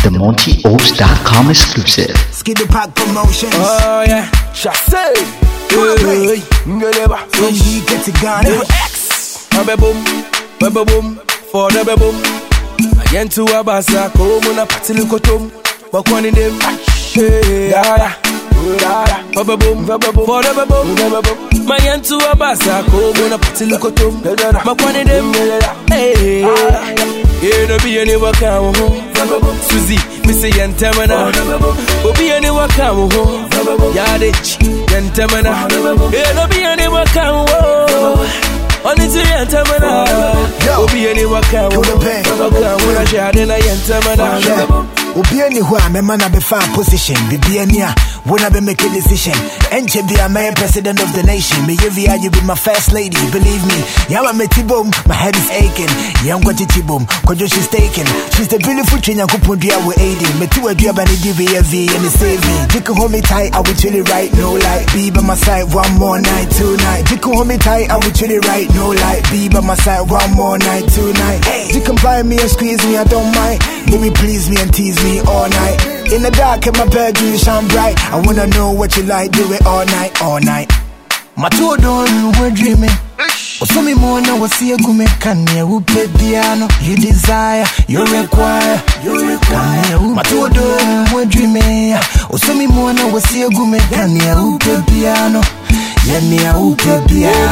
the MontyOaks.com exclusive. Skidoo Park Promotions. Oh yeah, Chasse. Hey, ngeleba. From he get to Ghana. X. Boom, boom, for the boom. Again to Abasa, come on, Patilukotum. But one in them. Yeah. Boom, for the boom. My end to Abasa, come on, Patilukotum. But one in them. Hey, you don't be any work out. Suzy, Missy Yantamana. Obi any work out. Yadich, Yantamana. You don't be any work out. Only to Yantamana. Obi any work out. When I share in a Yantamana. Obi anywhere, my man be fine position. Be near when I be make a decision. Enche be a man president of the nation. Me you be my first lady. Believe me, Yama me tibum, my head is aching. Young Gwati tibum, Kojo she's taken. She's the beautiful train and kupundia we aiding. Me two a dear bani DVV and it save me. You can hold me tight, I will truly right, no lie. Be by my side one more night, tonight. You can hold me tight, I will truly right, no lie. Be by my side one more night, tonight. Hey, you can buy me and squeeze me, I don't mind. Baby please me and tease me all night. In the dark in my bedroom you shine bright. I wanna know what you like, do it all night, all night. My two don't we're dreaming. So me more now I see a gume kanye upe piano. You desire, you require, my two don't we're dreaming. So me more now I see a gume kanye upe piano. Yenya upe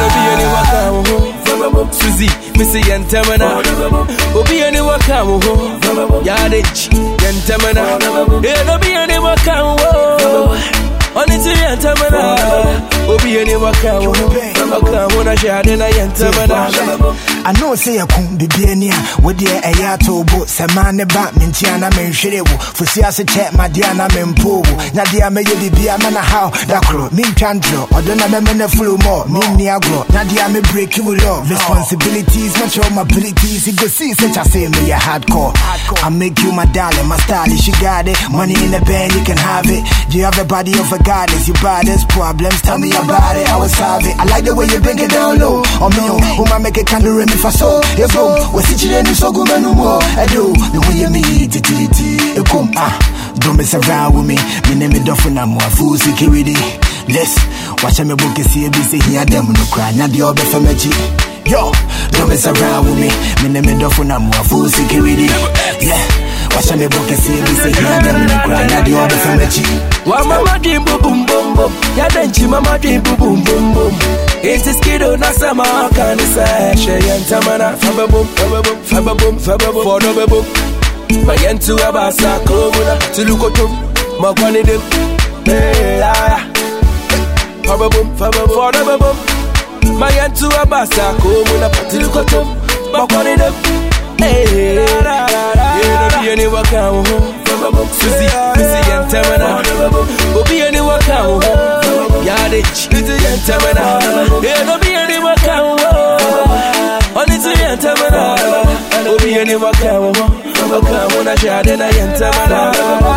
piano. Suzy, Missy Yantamana. Obi any work out. Yadich, Yantamana. You don't be any work out. Only to Yantamana. Obi any work out. When I share in a Yantamana. I know say I couldn't be near with the Ayato boat. Samana back, Mintiana, Menshrevo. For Siasa check, my Diana Mempo. Nadia may be a man how that crow. Min Chandro, or don't remember full more. Min Niagro, Nadia may break you law. Responsibilities, much of my abilities. You go see such a say me a hardcore. I make you my darling, my style. She got it. Money in the bank, you can have it. You have a body of a goddess. You baddest problems, tell me about it. I will solve it. I like the way you bring it down low. On me, whom I make a candle in if I saw you boom, was it in so good no more. I do the way you meet it, you come, don't mess around with me. Me name it Duffin, I'm more full security. Let's watch me book and see a busy here, them no cry, not the other for me. Yo, don't mess around with me. Me name it Duffin, I'm more full security. Yeah. Watch me book and see a busy here, them no cry, not the other for me. Wa mama dream boom boom boom. Ya denchi mama dream boom boom boom. It's a Skidoo na sama kanisa. She Yantamana. Faba boom, for the boom. My yentu abasa komuna. Tilukotum, makwani dem. Hey, Faba boom, for the boom. My yentu abasa komuna. Tilukotum, makwani dem. Hey, you don't be any work out. Suzy, Missy Yantamana. Obi any work out. Yadich, Yantamana. You don't be any work out. Only to Yantamana. Obi any work out. When I share in a Yantamana.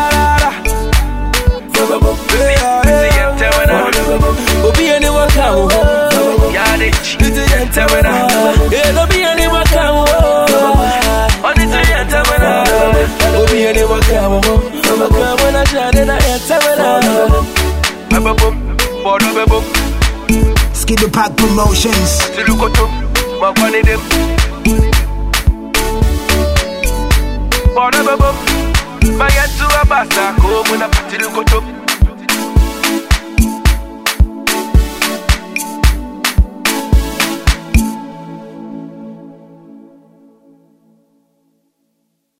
Missy Yantamana. Obi any work out. Yadich, Yantamana. You don't be any work out. Only to Yantamana. Obi any work out. When I share in a Yantamana. Skidoo Park Promotions. Tilukotum, makwani dem. For the boom, my yantu abasa, come on, Tilukotum.